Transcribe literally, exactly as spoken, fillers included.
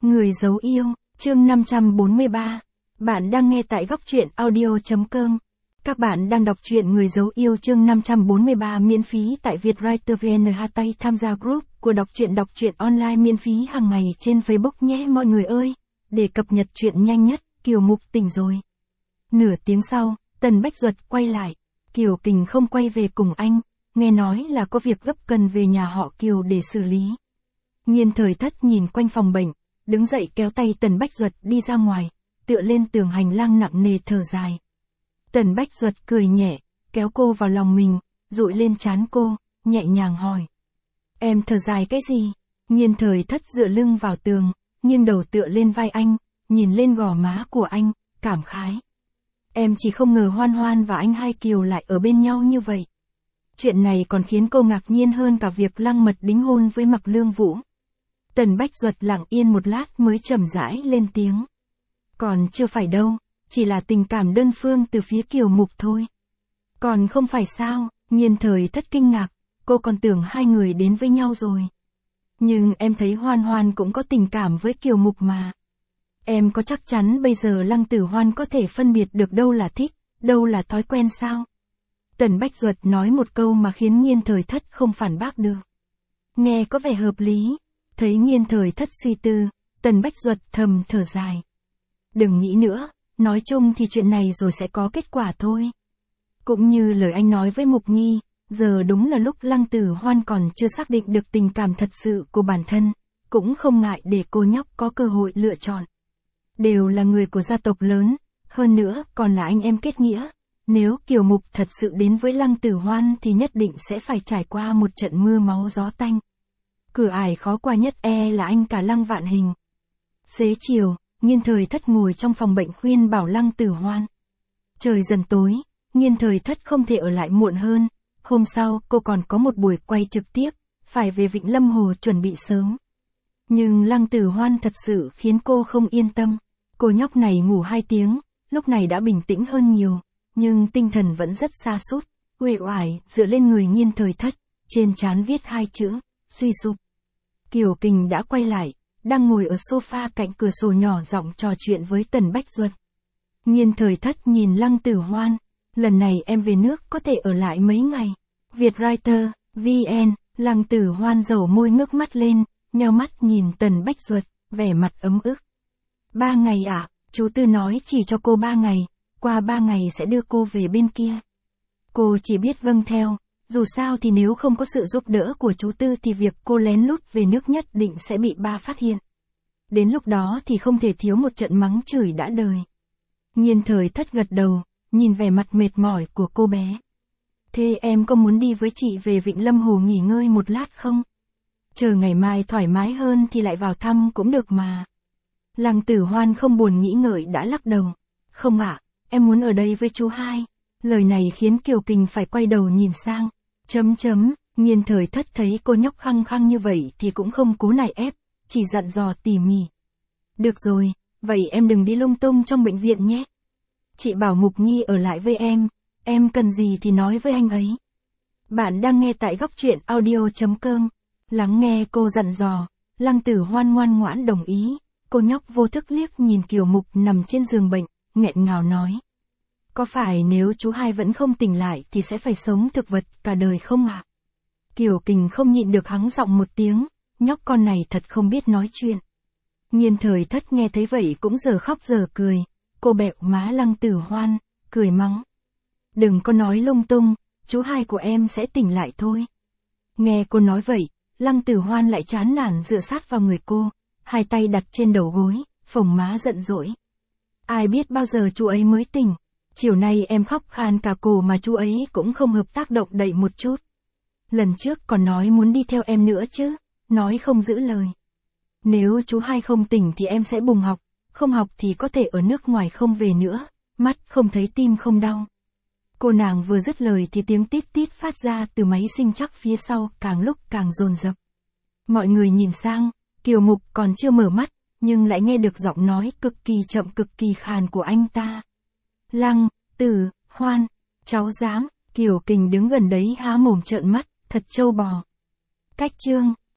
Người giấu yêu, chương năm trăm bốn mươi ba. Bạn đang nghe tại góc truyện audio chấm com. Các bạn đang đọc truyện Người giấu yêu chương năm trăm bốn mươi ba miễn phí tại Vietwriter vê en. Hashtag tham gia group của đọc truyện đọc truyện online miễn phí hàng ngày trên Facebook nhé mọi người ơi. Để cập nhật truyện nhanh nhất, Kiều Mục tỉnh rồi. Nửa tiếng sau, Tần Bách Duật quay lại. Kiều Kình không quay về cùng anh, nghe nói là có việc gấp cần về nhà họ Kiều để xử lý. Nhiên Thời Thất nhìn quanh phòng bệnh, đứng dậy kéo tay Tần Bách Duật đi ra ngoài, tựa lên tường hành lang nặng nề thở dài. Tần Bách Duật cười nhẹ, kéo cô vào lòng mình, dụi lên trán cô, nhẹ nhàng hỏi. Em thở dài cái gì? Nhiên Thời Thất dựa lưng vào tường, nghiêng đầu tựa lên vai anh, nhìn lên gò má của anh, cảm khái. Em chỉ không ngờ Hoan Hoan và anh hai Kiều lại ở bên nhau như vậy. Chuyện này còn khiến cô ngạc nhiên hơn cả việc Lăng Mật đính hôn với Mạc Lương Vũ. Tần Bách Duật lặng yên một lát mới chậm rãi lên tiếng. Còn chưa phải đâu, chỉ là tình cảm đơn phương từ phía Kiều Mục thôi. Còn không phải sao? Nhiên Thời Thất kinh ngạc, cô còn tưởng hai người đến với nhau rồi. Nhưng em thấy Hoan Hoan cũng có tình cảm với Kiều Mục mà. Em có chắc chắn bây giờ Lăng Tử Hoan có thể phân biệt được đâu là thích, đâu là thói quen sao? Tần Bách Duật nói một câu mà khiến Nhiên Thời Thất không phản bác được. Nghe có vẻ hợp lý. Thấy Nhiên Thời Thất suy tư, Tần Bách Duật thầm thở dài. Đừng nghĩ nữa, nói chung thì chuyện này rồi sẽ có kết quả thôi. Cũng như lời anh nói với Mục Nhi, giờ đúng là lúc Lăng Tử Hoan còn chưa xác định được tình cảm thật sự của bản thân, cũng không ngại để cô nhóc có cơ hội lựa chọn. Đều là người của gia tộc lớn, hơn nữa còn là anh em kết nghĩa. Nếu Kiều Mục thật sự đến với Lăng Tử Hoan thì nhất định sẽ phải trải qua một trận mưa máu gió tanh. Cửa ải khó qua nhất e là anh cả Lăng Vạn Hình. Xế chiều, Nhiên Thời Thất ngồi trong phòng bệnh khuyên bảo Lăng Tử Hoan. Trời dần tối, Nhiên Thời Thất không thể ở lại muộn hơn. Hôm sau cô còn có một buổi quay trực tiếp, phải về Vịnh Lâm Hồ chuẩn bị sớm. Nhưng Lăng Tử Hoan thật sự khiến cô không yên tâm. Cô nhóc này ngủ hai tiếng, lúc này đã bình tĩnh hơn nhiều, nhưng tinh thần vẫn rất sa sút, uể oải dựa lên người Nhiên Thời Thất, trên trán viết hai chữ, suy sụp. Kiều Kình đã quay lại, đang ngồi ở sofa cạnh cửa sổ nhỏ giọng trò chuyện với Tần Bách Duật. Nhiên Thời Thất nhìn Lăng Tử Hoan, lần này em về nước có thể ở lại mấy ngày. Vietwriter, vê en, Lăng Tử Hoan dầu môi ngước mắt lên, nheo mắt nhìn Tần Bách Duật, vẻ mặt ấm ức. Ba ngày ạ, à? Chú Tư nói chỉ cho cô ba ngày, qua ba ngày sẽ đưa cô về bên kia. Cô chỉ biết vâng theo. Dù sao thì nếu không có sự giúp đỡ của chú Tư thì việc cô lén lút về nước nhất định sẽ bị ba phát hiện. Đến lúc đó thì không thể thiếu một trận mắng chửi đã đời. Nhiên Thời Thất gật đầu, nhìn vẻ mặt mệt mỏi của cô bé. Thế em có muốn đi với chị về Vịnh Lâm Hồ nghỉ ngơi một lát không? Chờ ngày mai thoải mái hơn thì lại vào thăm cũng được mà. Lăng Tử Hoan không buồn nghĩ ngợi đã lắc đầu. Không ạ, em muốn ở đây với chú hai. Lời này khiến Kiều Kình phải quay đầu nhìn sang. Chấm chấm, Nhiên Thời Thất thấy cô nhóc khăng khăng như vậy thì cũng không cố nài ép, chỉ dặn dò tỉ mỉ. Được rồi, vậy em đừng đi lung tung trong bệnh viện nhé. Chị bảo Mục Nhi ở lại với em, em cần gì thì nói với anh ấy. Bạn đang nghe tại góc truyện audio chấm com. Lắng nghe cô dặn dò, Lăng Tử Hoan ngoan ngoãn đồng ý, cô nhóc vô thức liếc nhìn Kiều Mục nằm trên giường bệnh, nghẹn ngào nói. Có phải nếu chú hai vẫn không tỉnh lại thì sẽ phải sống thực vật cả đời không ạ? À? Kiều Kình không nhịn được hắng giọng một tiếng, nhóc con này thật không biết nói chuyện. Nhiên Thời Thất nghe thấy vậy cũng giờ khóc giờ cười, cô bẹo má Lăng Tử Hoan, cười mắng. Đừng có nói lung tung, chú hai của em sẽ tỉnh lại thôi. Nghe cô nói vậy, Lăng Tử Hoan lại chán nản dựa sát vào người cô, hai tay đặt trên đầu gối, phồng má giận dỗi. Ai biết bao giờ chú ấy mới tỉnh. Chiều nay em khóc khan cả cổ mà chú ấy cũng không hợp tác động đậy một chút. Lần trước còn nói muốn đi theo em nữa chứ, nói không giữ lời. Nếu chú hai không tỉnh thì em sẽ bùng học, không học thì có thể ở nước ngoài không về nữa, mắt không thấy tim không đau. Cô nàng vừa dứt lời thì tiếng tít tít phát ra từ máy sinh chắc phía sau càng lúc càng dồn dập. Mọi người nhìn sang, Kiều Mục còn chưa mở mắt, nhưng lại nghe được giọng nói cực kỳ chậm cực kỳ khàn của anh ta. Lăng Tử Hoan, cháu dám. Kiều Kình đứng gần đấy há mồm trợn mắt, thật trâu bò. Cách chương